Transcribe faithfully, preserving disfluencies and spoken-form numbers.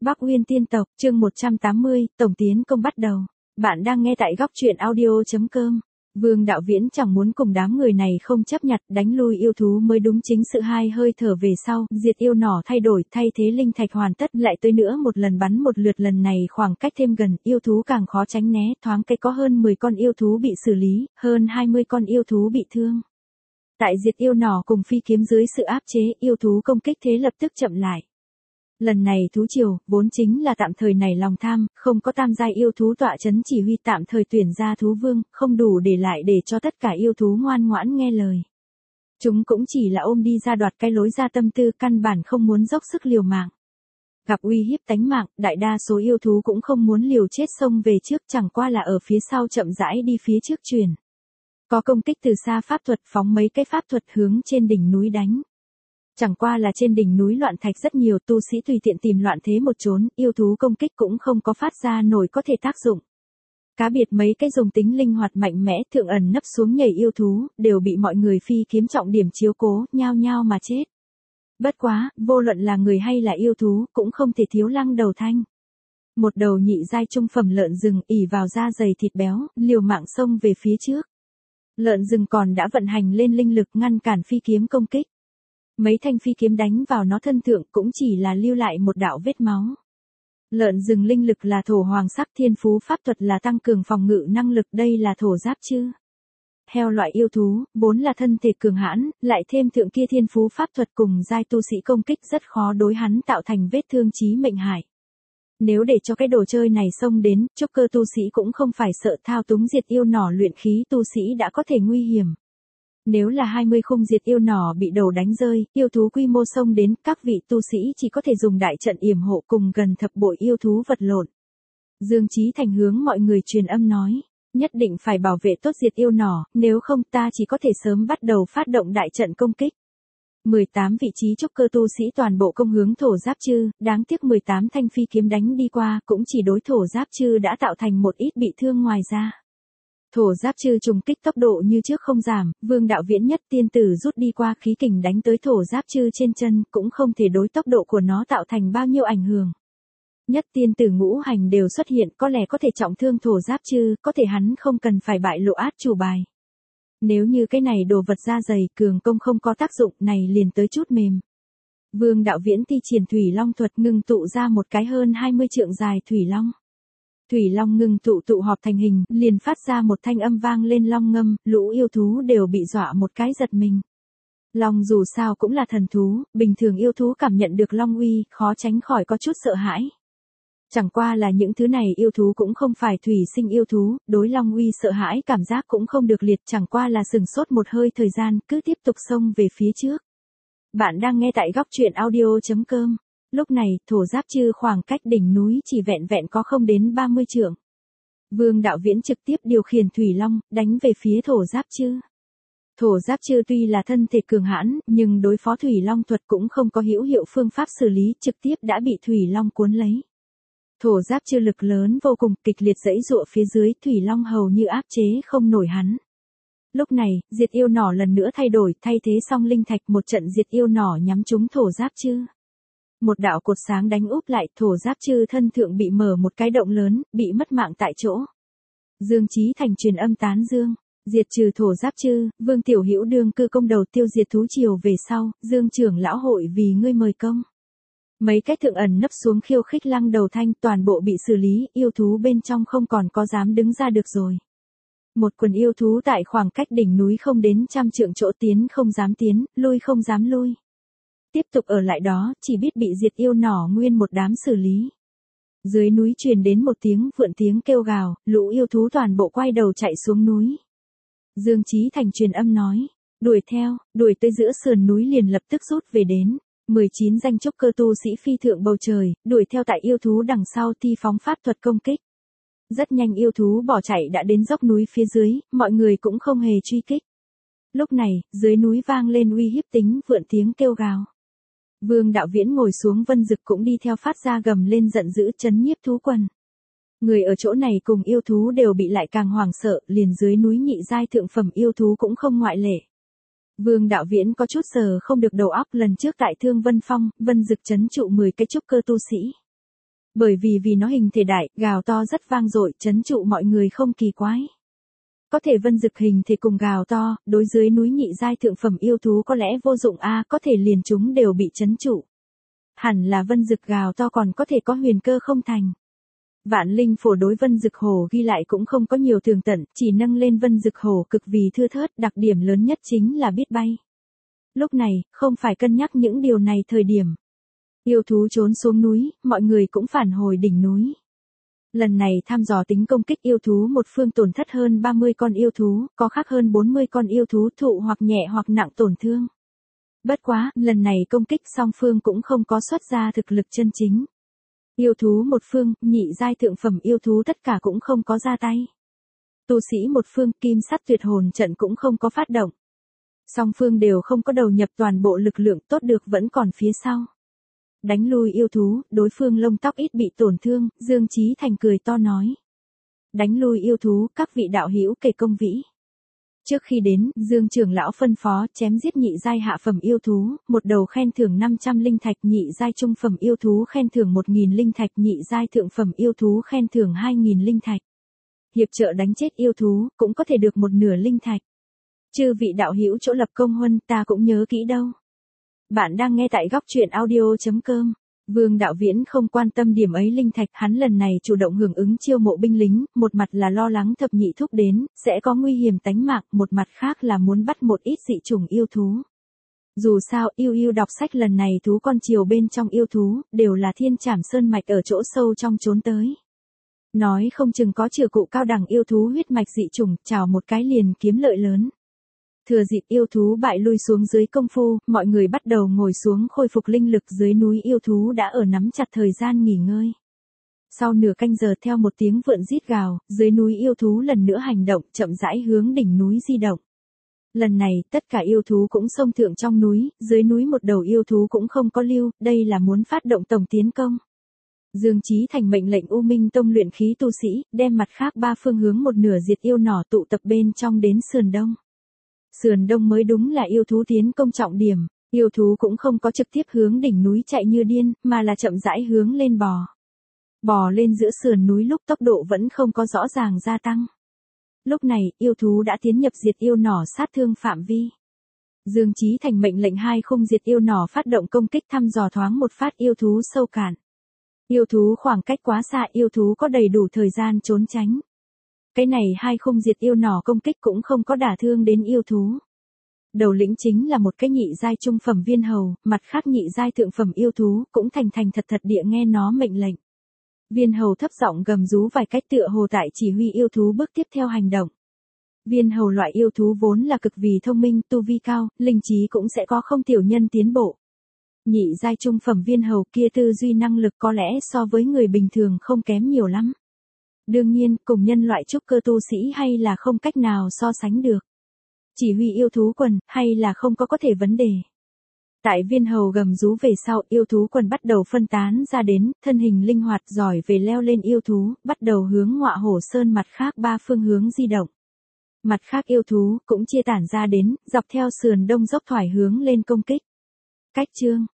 Bắc Uyên tiên tộc, chương một trăm tám mươi, tổng tiến công bắt đầu. Bạn đang nghe tại góc truyện audio chấm com. Vương Đạo Viễn chẳng muốn cùng đám người này không chấp nhặt, đánh lui yêu thú mới đúng chính sự. Hai hơi thở về sau, diệt yêu nỏ thay đổi, thay thế linh thạch hoàn tất, lại tới nữa một lần bắn một lượt, lần này khoảng cách thêm gần, yêu thú càng khó tránh né, thoáng cái có hơn mười con yêu thú bị xử lý, hơn hai mươi con yêu thú bị thương. Tại diệt yêu nỏ cùng phi kiếm dưới sự áp chế, yêu thú công kích thế lập tức chậm lại. Lần này thú triều, vốn chính là tạm thời nảy lòng tham, không có tam giai yêu thú tọa chấn chỉ huy, tạm thời tuyển ra thú vương, không đủ để lại để cho tất cả yêu thú ngoan ngoãn nghe lời. Chúng cũng chỉ là ôm đi ra đoạt cái lối ra, tâm tư căn bản không muốn dốc sức liều mạng. Gặp uy hiếp tánh mạng, đại đa số yêu thú cũng không muốn liều chết xông về trước, chẳng qua là ở phía sau chậm rãi đi phía trước truyền. Có công kích từ xa pháp thuật, phóng mấy cái pháp thuật hướng trên đỉnh núi đánh. Chẳng qua là trên đỉnh núi loạn thạch rất nhiều, tu sĩ tùy tiện tìm loạn thế một chốn, yêu thú công kích cũng không có phát ra nổi có thể tác dụng. Cá biệt mấy cái dùng tính linh hoạt mạnh mẽ, thượng ẩn nấp xuống nhảy yêu thú, đều bị mọi người phi kiếm trọng điểm chiếu cố, nhao nhao mà chết. Bất quá, vô luận là người hay là yêu thú, cũng không thể thiếu Lăng Đầu Thanh. Một đầu nhị giai trung phẩm lợn rừng ỉ vào da dày thịt béo, liều mạng xông về phía trước. Lợn rừng còn đã vận hành lên linh lực ngăn cản phi kiếm công kích. Mấy thanh phi kiếm đánh vào nó thân thượng cũng chỉ là lưu lại một đạo vết máu. Lợn rừng linh lực là thổ hoàng sắc, thiên phú pháp thuật là tăng cường phòng ngự năng lực, đây là thổ giáp chư. Heo loại yêu thú, vốn là thân thể cường hãn, lại thêm thượng kia thiên phú pháp thuật cùng giai tu sĩ công kích rất khó đối hắn tạo thành vết thương chí mệnh hại. Nếu để cho cái đồ chơi này xông đến, trúc cơ tu sĩ cũng không phải sợ, thao túng diệt yêu nỏ luyện khí tu sĩ đã có thể nguy hiểm. Nếu là hai mươi khung diệt yêu nỏ bị đầu đánh rơi, yêu thú quy mô xông đến, các vị tu sĩ chỉ có thể dùng đại trận yểm hộ cùng gần thập bội yêu thú vật lộn. Dương Chí Thành hướng mọi người truyền âm nói, nhất định phải bảo vệ tốt diệt yêu nỏ, nếu không ta chỉ có thể sớm bắt đầu phát động đại trận công kích. mười tám vị trí trúc cơ tu sĩ toàn bộ công hướng thổ giáp chư, đáng tiếc mười tám thanh phi kiếm đánh đi qua, cũng chỉ đối thổ giáp chư đã tạo thành một ít bị thương ngoài ra. Thổ giáp chư trùng kích tốc độ như trước không giảm, Vương Đạo Viễn nhất tiên tử rút đi qua khí kình đánh tới thổ giáp chư trên chân, cũng không thể đối tốc độ của nó tạo thành bao nhiêu ảnh hưởng. Nhất tiên tử ngũ hành đều xuất hiện, có lẽ có thể trọng thương thổ giáp chư, có thể hắn không cần phải bại lộ át chủ bài. Nếu như cái này đồ vật da dày, cường công không có tác dụng, này liền tới chút mềm. Vương Đạo Viễn thi triển thủy long thuật, ngưng tụ ra một cái hơn hai mươi trượng dài thủy long. Thủy long ngưng tụ tụ họp thành hình, liền phát ra một thanh âm vang lên long ngâm, lũ yêu thú đều bị dọa một cái giật mình. Long dù sao cũng là thần thú, bình thường yêu thú cảm nhận được long uy, khó tránh khỏi có chút sợ hãi. Chẳng qua là những thứ này yêu thú cũng không phải thủy sinh yêu thú, đối long uy sợ hãi cảm giác cũng không được liệt, chẳng qua là sừng sốt một hơi thời gian, cứ tiếp tục xông về phía trước. Bạn đang nghe tại góc truyện audio chấm com. Lúc này, thổ giáp chư khoảng cách đỉnh núi chỉ vẹn vẹn có không đến ba mươi trượng. Vương Đạo Viễn trực tiếp điều khiển thủy long, đánh về phía thổ giáp chư. Thổ giáp chư tuy là thân thể cường hãn, nhưng đối phó thủy long thuật cũng không có hữu hiệu phương pháp xử lý, trực tiếp đã bị thủy long cuốn lấy. Thổ giáp chư lực lớn vô cùng, kịch liệt giãy giụa phía dưới, thủy long hầu như áp chế không nổi hắn. Lúc này, diệt yêu nỏ lần nữa thay đổi, thay thế xong linh thạch, một trận diệt yêu nỏ nhắm trúng thổ giáp chư. Một đạo cột sáng đánh úp lại, thổ giáp chư thân thượng bị mở một cái động lớn, bị mất mạng tại chỗ. Dương Chí Thành truyền âm tán dương, diệt trừ thổ giáp chư, Vương Tiểu Hữu đương cư công đầu tiêu diệt thú triều về sau, Dương trưởng lão hội vì ngươi mời công. Mấy cái thượng ẩn nấp xuống khiêu khích Lăng Đầu Thanh toàn bộ bị xử lý, yêu thú bên trong không còn có dám đứng ra được rồi. Một quần yêu thú tại khoảng cách đỉnh núi không đến trăm trượng chỗ, tiến không dám tiến, lui không dám lui. Tiếp tục ở lại đó, chỉ biết bị diệt yêu nỏ nguyên một đám xử lý. Dưới núi truyền đến một tiếng vượn tiếng kêu gào, lũ yêu thú toàn bộ quay đầu chạy xuống núi. Dương Chí Thành truyền âm nói, đuổi theo, đuổi tới giữa sườn núi liền lập tức rút về đến. mười chín danh trúc cơ tu sĩ phi thượng bầu trời, đuổi theo tại yêu thú đằng sau thi phóng pháp thuật công kích. Rất nhanh yêu thú bỏ chạy đã đến dốc núi phía dưới, mọi người cũng không hề truy kích. Lúc này, dưới núi vang lên uy hiếp tính vượn tiếng kêu gào. Vương Đạo Viễn ngồi xuống vân dực cũng đi theo phát ra gầm lên giận dữ, chấn nhiếp thú quần. Người ở chỗ này cùng yêu thú đều bị lại càng hoảng sợ, liền dưới núi nhị giai thượng phẩm yêu thú cũng không ngoại lệ. Vương Đạo Viễn có chút giờ không được đầu óc, lần trước tại Thương Vân Phong, vân dực trấn trụ mười cái trúc cơ tu sĩ. Bởi vì vì nó hình thể đại, gào to rất vang dội, trấn trụ mọi người không kỳ quái. Có thể vân dực hình thể cùng gào to, đối dưới núi nhị giai thượng phẩm yêu thú có lẽ vô dụng a, à, có thể liền chúng đều bị trấn trụ. Hẳn là vân dực gào to còn có thể có huyền cơ không thành. Vạn linh phổ đối vân dực hổ ghi lại cũng không có nhiều tường tận, chỉ nâng lên vân dực hổ cực vì thưa thớt, đặc điểm lớn nhất chính là biết bay. Lúc này, không phải cân nhắc những điều này thời điểm. Yêu thú trốn xuống núi, mọi người cũng phản hồi đỉnh núi. Lần này thăm dò tính công kích yêu thú một phương tổn thất hơn ba mươi con yêu thú, có khác hơn bốn mươi con yêu thú thụ hoặc nhẹ hoặc nặng tổn thương. Bất quá, lần này công kích song phương cũng không có xuất ra thực lực chân chính. Yêu thú một phương, nhị giai thượng phẩm yêu thú tất cả cũng không có ra tay. Tu sĩ một phương, kim sắt tuyệt hồn trận cũng không có phát động. Song phương đều không có đầu nhập toàn bộ lực lượng, tốt được vẫn còn phía sau. Đánh lui yêu thú, đối phương lông tóc ít bị tổn thương, Dương Chí Thành cười to nói. Đánh lui yêu thú, các vị đạo hữu kể công vĩ. Trước khi đến, Dương trưởng lão phân phó chém giết nhị giai hạ phẩm yêu thú, một đầu khen thưởng năm trăm linh thạch, nhị giai trung phẩm yêu thú khen thưởng một nghìn linh thạch, nhị giai thượng phẩm yêu thú khen thưởng hai nghìn linh thạch. Hiệp trợ đánh chết yêu thú, cũng có thể được một nửa linh thạch. Chư vị đạo hữu chỗ lập công huân, ta cũng nhớ kỹ đâu. Bạn đang nghe tại góc truyện audio.com. Vương Đạo Viễn không quan tâm điểm ấy linh thạch, hắn lần này chủ động hưởng ứng chiêu mộ binh lính, một mặt là lo lắng thập nhị thúc đến, sẽ có nguy hiểm tánh mạng, một mặt khác là muốn bắt một ít dị chủng yêu thú. Dù sao, yêu yêu đọc sách lần này thú con triều bên trong yêu thú, đều là thiên trảm sơn mạch ở chỗ sâu trong trốn tới. Nói không chừng có trừ cụ cao đẳng yêu thú huyết mạch dị chủng, chào một cái liền kiếm lợi lớn. Thừa dịp yêu thú bại lui xuống dưới công phu, mọi người bắt đầu ngồi xuống khôi phục linh lực, dưới núi yêu thú đã ở nắm chặt thời gian nghỉ ngơi. Sau nửa canh giờ theo một tiếng vượn rít gào, dưới núi yêu thú lần nữa hành động, chậm rãi hướng đỉnh núi di động. Lần này, tất cả yêu thú cũng xông thượng trong núi, dưới núi một đầu yêu thú cũng không có lưu, đây là muốn phát động tổng tiến công. Dương Chí Thành mệnh lệnh U Minh Tông luyện khí tu sĩ, đem mặt khác ba phương hướng một nửa diệt yêu nỏ tụ tập bên trong đến sườn đông. Sườn đông mới đúng là yêu thú tiến công trọng điểm, yêu thú cũng không có trực tiếp hướng đỉnh núi chạy như điên, mà là chậm rãi hướng lên bò. Bò lên giữa sườn núi lúc tốc độ vẫn không có rõ ràng gia tăng. Lúc này, yêu thú đã tiến nhập diệt yêu nỏ sát thương phạm vi. Dương Chí Thành mệnh lệnh hai khung diệt yêu nỏ phát động công kích thăm dò thoáng một phát yêu thú sâu cạn. Yêu thú khoảng cách quá xa, yêu thú có đầy đủ thời gian trốn tránh. Cái này hai khung diệt yêu nỏ công kích cũng không có đả thương đến yêu thú. Đầu lĩnh chính là một cái nhị giai trung phẩm viên hầu, mặt khác nhị giai thượng phẩm yêu thú, cũng thành thành thật thật địa nghe nó mệnh lệnh. Viên hầu thấp giọng gầm rú vài cách tựa hồ tại chỉ huy yêu thú bước tiếp theo hành động. Viên hầu loại yêu thú vốn là cực vì thông minh, tu vi cao, linh trí cũng sẽ có không tiểu nhân tiến bộ. Nhị giai trung phẩm viên hầu kia tư duy năng lực có lẽ so với người bình thường không kém nhiều lắm. Đương nhiên, cùng nhân loại trúc cơ tu sĩ hay là không cách nào so sánh được. Chỉ huy yêu thú quần, hay là không có có thể vấn đề. Tại viên hầu gầm rú về sau, yêu thú quần bắt đầu phân tán ra đến, thân hình linh hoạt giỏi về leo lên yêu thú, bắt đầu hướng Ngọa Hổ Sơn mặt khác ba phương hướng di động. Mặt khác yêu thú, cũng chia tản ra đến, dọc theo sườn đông dốc thoải hướng lên công kích. Cách chương,